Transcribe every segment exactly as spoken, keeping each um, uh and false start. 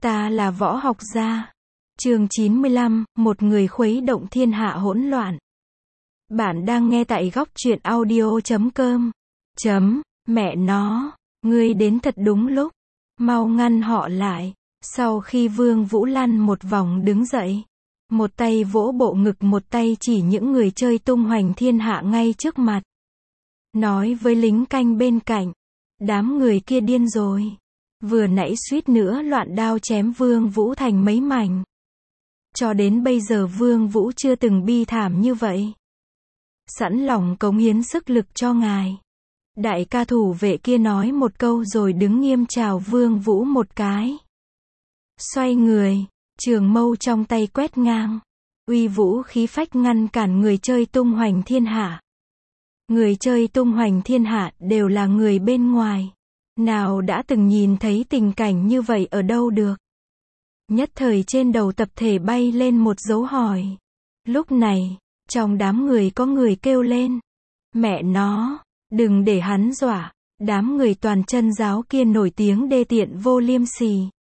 Ta là võ học gia. Chương chín mươi lăm, một người khuấy động thiên hạ hỗn loạn. Bạn đang nghe tại góc truyện audio chấm com. Chấm, mẹ nó, ngươi đến thật đúng lúc. Mau ngăn họ lại. Sau khi Vương Vũ lăn một vòng đứng dậy, một tay vỗ bộ ngực một tay chỉ những người chơi tung hoành thiên hạ ngay trước mặt. Nói với lính canh bên cạnh, đám người kia điên rồi. Vừa nãy suýt nữa loạn đao chém Vương Vũ thành mấy mảnh. Cho đến bây giờ Vương Vũ chưa từng bi thảm như vậy. Sẵn lòng cống hiến sức lực cho ngài. Đại ca thủ vệ kia nói một câu rồi đứng nghiêm chào Vương Vũ một cái. Xoay người, trường mâu trong tay quét ngang. Uy vũ khí phách ngăn cản người chơi tung hoành thiên hạ. Người chơi tung hoành thiên hạ đều là người bên ngoài. Nào đã từng nhìn thấy tình cảnh như vậy ở đâu được. Nhất thời trên đầu tập thể bay lên một dấu hỏi. Lúc này, trong đám người có người kêu lên. Mẹ nó, đừng để hắn dọa. Đám người toàn chân giáo kia nổi tiếng đê tiện vô liêm sỉ.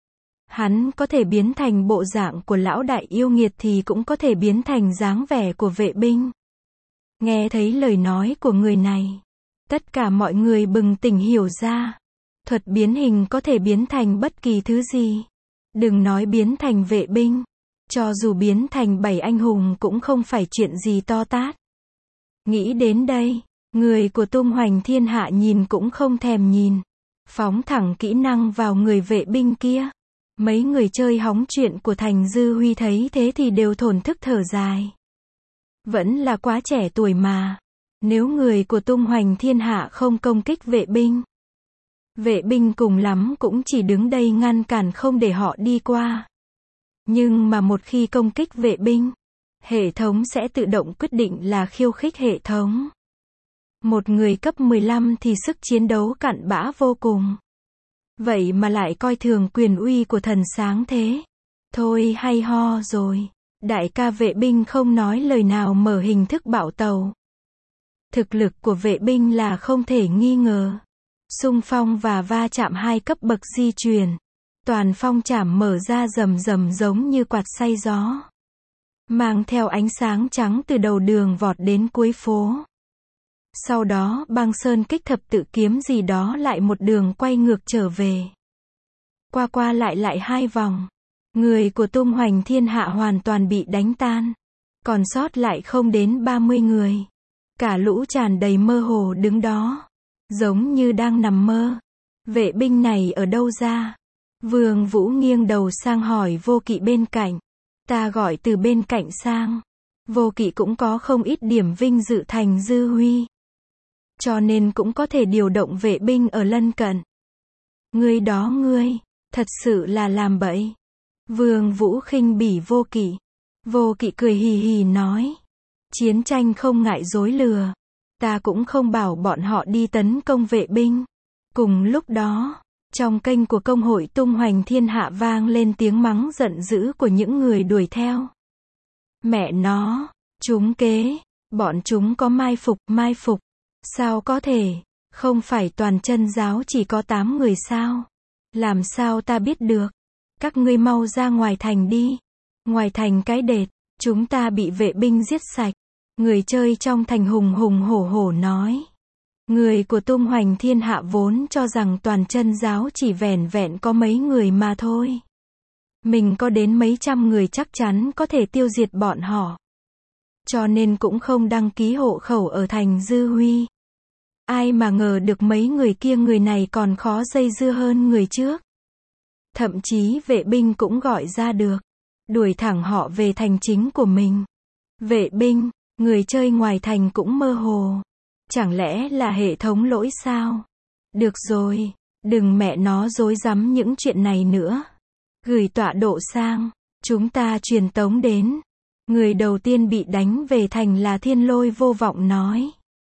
Hắn có thể biến thành bộ dạng của lão đại yêu nghiệt thì cũng có thể biến thành dáng vẻ của vệ binh. Nghe thấy lời nói của người này, tất cả mọi người bừng tỉnh hiểu ra. Thuật biến hình có thể biến thành bất kỳ thứ gì. Đừng nói biến thành vệ binh. Cho dù biến thành bảy anh hùng cũng không phải chuyện gì to tát. Nghĩ đến đây, người của tung hoành thiên hạ nhìn cũng không thèm nhìn. Phóng thẳng kỹ năng vào người vệ binh kia. Mấy người chơi hóng chuyện của Thành Dư Huy thấy thế thì đều thổn thức thở dài. Vẫn là quá trẻ tuổi mà. Nếu người của tung hoành thiên hạ không công kích vệ binh, vệ binh cùng lắm cũng chỉ đứng đây ngăn cản không để họ đi qua. Nhưng mà một khi công kích vệ binh, hệ thống sẽ tự động quyết định là khiêu khích hệ thống. Một người cấp mười lăm thì sức chiến đấu cặn bã vô cùng. Vậy mà lại coi thường quyền uy của thần sáng thế. Thôi hay ho rồi. Đại ca vệ binh không nói lời nào mở hình thức bạo tàu. Thực lực của vệ binh là không thể nghi ngờ. Xung phong và va chạm hai cấp bậc di chuyển. Toàn phong chảm mở ra rầm rầm giống như quạt xay gió. Mang theo ánh sáng trắng từ đầu đường vọt đến cuối phố. Sau đó băng sơn kích thập tự kiếm gì đó lại một đường quay ngược trở về. Qua qua lại lại hai vòng. Người của tung hoành thiên hạ hoàn toàn bị đánh tan. Còn sót lại không đến ba mươi người. Cả lũ tràn đầy mơ hồ đứng đó. Giống như đang nằm mơ. Vệ binh này ở đâu ra? Vương Vũ nghiêng đầu sang hỏi vô kỵ bên cạnh. Ta gọi từ bên cạnh sang. Vô kỵ cũng có không ít điểm vinh dự Thành Dư Huy. Cho nên cũng có thể điều động vệ binh ở lân cận. Ngươi đó ngươi, thật sự là làm bậy. Vương Vũ khinh bỉ vô kỵ. Vô kỵ cười hì hì nói. Chiến tranh không ngại dối lừa. Ta cũng không bảo bọn họ đi tấn công vệ binh. Cùng lúc đó, trong kênh của công hội tung hoành thiên hạ vang lên tiếng mắng giận dữ của những người đuổi theo. Mẹ nó, chúng kế, bọn chúng có mai phục, mai phục. Sao có thể, không phải toàn chân giáo chỉ có tám người sao? Làm sao ta biết được? Các ngươi mau ra ngoài thành đi. Ngoài thành cái đệt, chúng ta bị vệ binh giết sạch. Người chơi trong thành hùng hùng hổ hổ nói. Người của tung hoành thiên hạ vốn cho rằng toàn chân giáo chỉ vẻn vẹn có mấy người mà thôi. Mình có đến mấy trăm người chắc chắn có thể tiêu diệt bọn họ. Cho nên cũng không đăng ký hộ khẩu ở Thành Dư Huy. Ai mà ngờ được mấy người kia người này còn khó dây dưa hơn người trước. Thậm chí vệ binh cũng gọi ra được. Đuổi thẳng họ về thành chính của mình. Vệ binh, người chơi ngoài thành cũng mơ hồ. Chẳng lẽ là hệ thống lỗi sao? Được rồi, đừng mẹ nó dối rắm những chuyện này nữa. Gửi tọa độ sang, chúng ta truyền tống đến. Người đầu tiên bị đánh về thành là Thiên Lôi vô vọng nói.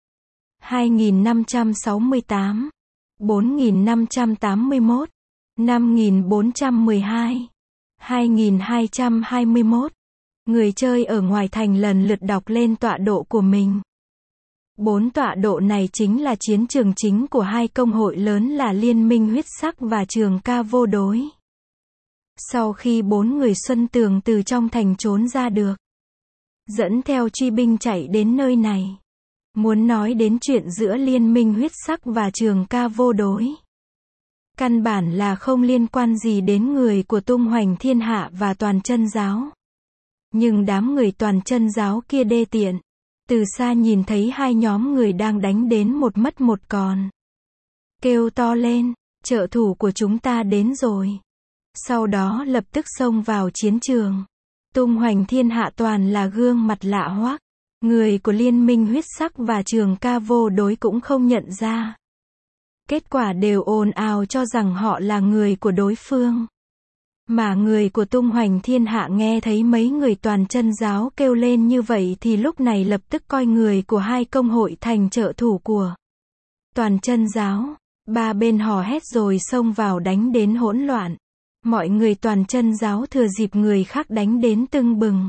hai nghìn năm trăm sáu mươi tám, bốn nghìn năm trăm tám mươi mốt, năm nghìn bốn trăm mười hai, hai nghìn hai trăm hai mươi mốt. Người chơi ở ngoài thành lần lượt đọc lên tọa độ của mình. Bốn tọa độ này chính là chiến trường chính của hai công hội lớn là Liên minh huyết sắc và Trường ca vô đối. Sau khi bốn người Xuân Tường từ trong thành trốn ra được, dẫn theo truy binh chạy đến nơi này, muốn nói đến chuyện giữa liên minh huyết sắc và Trường Ca Vô Đối. Căn bản là không liên quan gì đến người của tung hoành thiên hạ và toàn chân giáo. Nhưng đám người toàn chân giáo kia đê tiện. Từ xa nhìn thấy hai nhóm người đang đánh đến một mất một còn. Kêu to lên, trợ thủ của chúng ta đến rồi. Sau đó lập tức xông vào chiến trường. Tung hoành thiên hạ toàn là gương mặt lạ hoắc. Người của liên minh huyết sắc và Trường Ca Vô Đối cũng không nhận ra. Kết quả đều ồn ào cho rằng họ là người của đối phương. Mà người của tung hoành thiên hạ nghe thấy mấy người toàn chân giáo kêu lên như vậy thì lúc này lập tức coi người của hai công hội thành trợ thủ của toàn chân giáo. Ba bên hò hét rồi xông vào đánh đến hỗn loạn. Mọi người toàn chân giáo thừa dịp người khác đánh đến tưng bừng.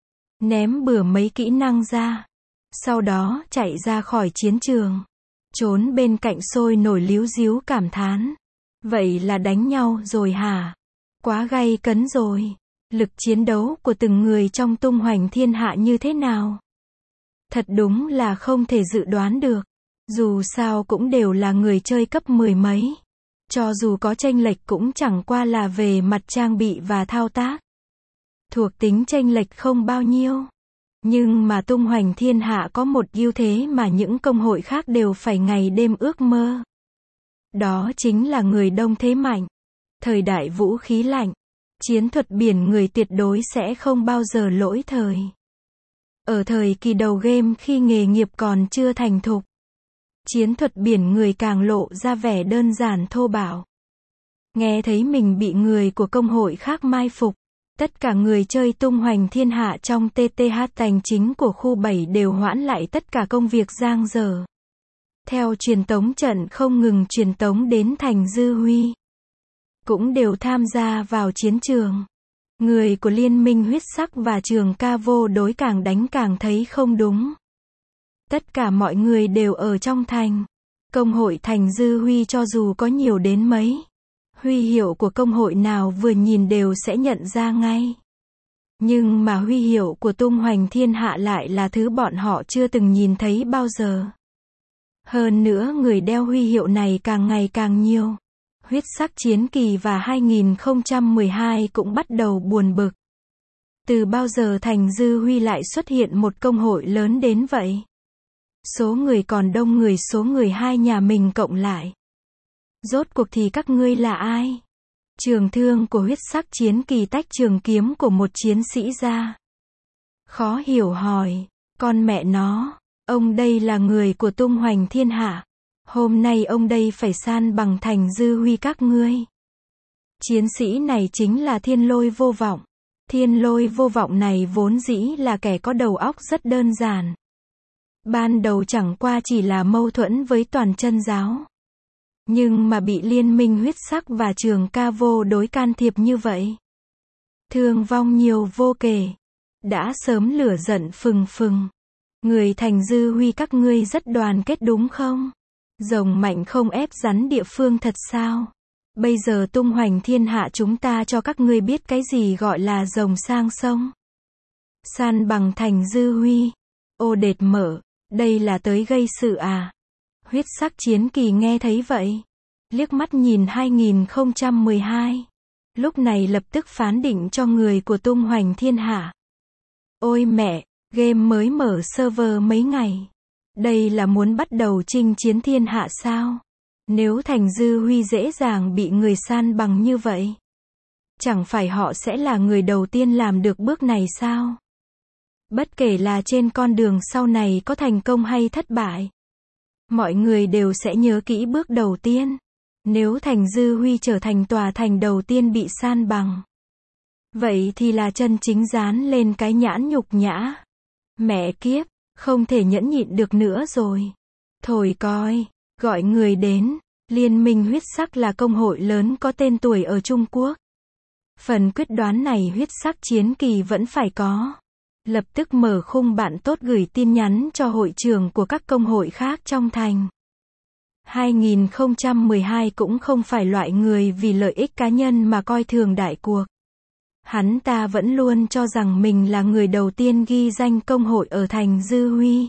Ném bừa mấy kỹ năng ra. Sau đó chạy ra khỏi chiến trường. Trốn bên cạnh sôi nổi líu díu cảm thán. Vậy là đánh nhau rồi hả? Quá gay cấn rồi. Lực chiến đấu của từng người trong tung hoành thiên hạ như thế nào? Thật đúng là không thể dự đoán được. Dù sao cũng đều là người chơi cấp mười mấy. Cho dù có chênh lệch cũng chẳng qua là về mặt trang bị và thao tác. Thuộc tính chênh lệch không bao nhiêu. Nhưng mà tung hoành thiên hạ có một ưu thế mà những công hội khác đều phải ngày đêm ước mơ. Đó chính là người đông thế mạnh. Thời đại vũ khí lạnh, chiến thuật biển người tuyệt đối sẽ không bao giờ lỗi thời. Ở thời kỳ đầu game khi nghề nghiệp còn chưa thành thục, chiến thuật biển người càng lộ ra vẻ đơn giản thô bạo. Nghe thấy mình bị người của công hội khác mai phục, tất cả người chơi tung hoành thiên hạ trong tê tê hát thành chính của khu bảy đều hoãn lại tất cả công việc giang dở. Theo truyền tống trận không ngừng truyền tống đến thành Dư Huy. Cũng đều tham gia vào chiến trường. Người của liên minh huyết sắc và Trường Ca Vô Đối càng đánh càng thấy không đúng. Tất cả mọi người đều ở trong thành. Công hội thành Dư Huy cho dù có nhiều đến mấy. Huy hiệu của công hội nào vừa nhìn đều sẽ nhận ra ngay. Nhưng mà huy hiệu của tung hoành thiên hạ lại là thứ bọn họ chưa từng nhìn thấy bao giờ. Hơn nữa người đeo huy hiệu này càng ngày càng nhiều. Huyết sắc chiến kỳ và hai nghìn không trăm mười hai cũng bắt đầu buồn bực. Từ bao giờ thành Dư Huy lại xuất hiện một công hội lớn đến vậy? Số người còn đông người số người hai nhà mình cộng lại. Rốt cuộc thì các ngươi là ai? Trường thương của huyết sắc chiến kỳ tách trường kiếm của một chiến sĩ ra. Khó hiểu hỏi, con mẹ nó, ông đây là người của tung hoành thiên hạ. Hôm nay ông đây phải san bằng thành Dư Huy các ngươi. Chiến sĩ này chính là Thiên Lôi Vô Vọng. Thiên Lôi Vô Vọng này vốn dĩ là kẻ có đầu óc rất đơn giản. Ban đầu chẳng qua chỉ là mâu thuẫn với toàn chân giáo. Nhưng mà bị liên minh huyết sắc và Trường Ca Vô Đối can thiệp như vậy. Thương vong nhiều vô kể. Đã sớm lửa giận phừng phừng. Người thành Dư Huy các ngươi rất đoàn kết đúng không? Rồng mạnh không ép rắn địa phương thật sao? Bây giờ tung hoành thiên hạ chúng ta cho các ngươi biết cái gì gọi là rồng sang sông. San bằng thành Dư Huy. Ô đệt mở, đây là tới gây sự à? Huyết sắc chiến kỳ nghe thấy vậy. Liếc mắt nhìn hai nghìn không trăm mười hai. Lúc này lập tức phán định cho người của tung hoành thiên hạ. Ôi mẹ, game mới mở server mấy ngày. Đây là muốn bắt đầu chinh chiến thiên hạ sao? Nếu thành Dư Huy dễ dàng bị người san bằng như vậy, chẳng phải họ sẽ là người đầu tiên làm được bước này sao? Bất kể là trên con đường sau này có thành công hay thất bại, mọi người đều sẽ nhớ kỹ bước đầu tiên. Nếu thành Dư Huy trở thành tòa thành đầu tiên bị san bằng, vậy thì là chân chính dán lên cái nhãn nhục nhã. Mẹ kiếp, không thể nhẫn nhịn được nữa rồi. Thôi coi, gọi người đến. Liên minh huyết sắc là công hội lớn có tên tuổi ở Trung Quốc. Phần quyết đoán này huyết sắc chiến kỳ vẫn phải có. Lập tức mở khung bạn tốt gửi tin nhắn cho hội trưởng của các công hội khác trong thành. hai nghìn không trăm mười hai cũng không phải loại người vì lợi ích cá nhân mà coi thường đại cuộc. Hắn ta vẫn luôn cho rằng mình là người đầu tiên ghi danh công hội ở thành Dư Huy.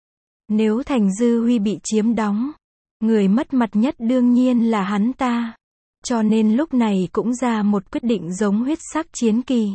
Nếu thành Dư Huy bị chiếm đóng, người mất mặt nhất đương nhiên là hắn ta. Cho nên lúc này cũng ra một quyết định giống huyết sắc chiến kỳ.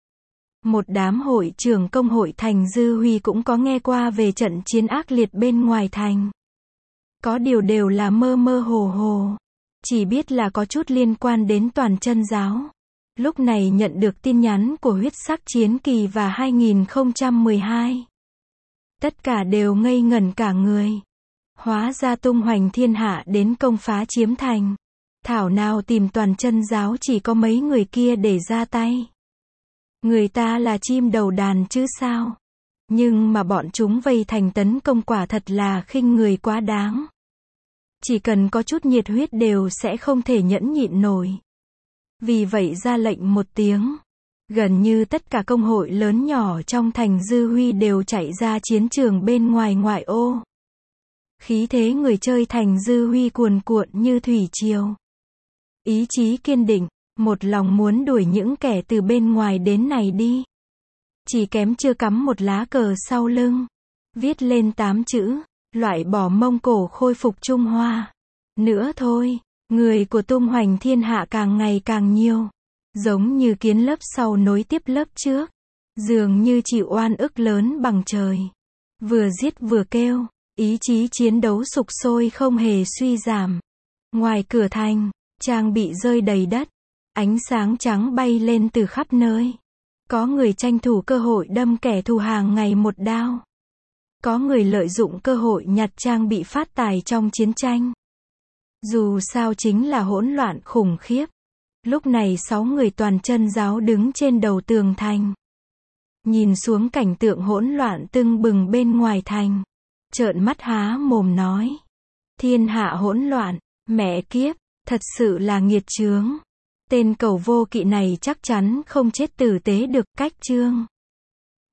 Một đám hội trưởng công hội thành Dư Huy cũng có nghe qua về trận chiến ác liệt bên ngoài thành. Có điều đều là mơ mơ hồ hồ. Chỉ biết là có chút liên quan đến Toàn Chân giáo. Lúc này nhận được tin nhắn của huyết sắc chiến kỳ và hai nghìn không trăm mười hai. Tất cả đều ngây ngẩn cả người. Hóa ra tung hoành thiên hạ đến công phá chiếm thành. Thảo nào tìm Toàn Chân giáo chỉ có mấy người kia để ra tay. Người ta là chim đầu đàn chứ sao. Nhưng mà bọn chúng vây thành tấn công quả thật là khinh người quá đáng. Chỉ cần có chút nhiệt huyết đều sẽ không thể nhẫn nhịn nổi. Vì vậy ra lệnh một tiếng. Gần như tất cả công hội lớn nhỏ trong thành Dư Huy đều chạy ra chiến trường bên ngoài ngoại ô. Khí thế người chơi thành Dư Huy cuồn cuộn như thủy triều. Ý chí kiên định, một lòng muốn đuổi những kẻ từ bên ngoài đến này đi. Chỉ kém chưa cắm một lá cờ sau lưng. Viết lên tám chữ, loại bỏ Mông Cổ khôi phục Trung Hoa. Nữa thôi, người của tung hoành thiên hạ càng ngày càng nhiều. Giống như kiến lớp sau nối tiếp lớp trước. Dường như chịu oan ức lớn bằng trời. Vừa giết vừa kêu, ý chí chiến đấu sục sôi không hề suy giảm. Ngoài cửa thành, trang bị rơi đầy đất. Ánh sáng trắng bay lên từ khắp nơi. Có người tranh thủ cơ hội đâm kẻ thù hàng ngày một đao. Có người lợi dụng cơ hội nhặt trang bị phát tài trong chiến tranh. Dù sao chính là hỗn loạn khủng khiếp. Lúc này sáu người Toàn Chân giáo đứng trên đầu tường thành. Nhìn xuống cảnh tượng hỗn loạn tưng bừng bên ngoài thành. Trợn mắt há mồm nói. Thiên hạ hỗn loạn, mẹ kiếp, thật sự là nghiệt chướng. Tên cẩu vô kỵ này chắc chắn không chết tử tế được. Cách chương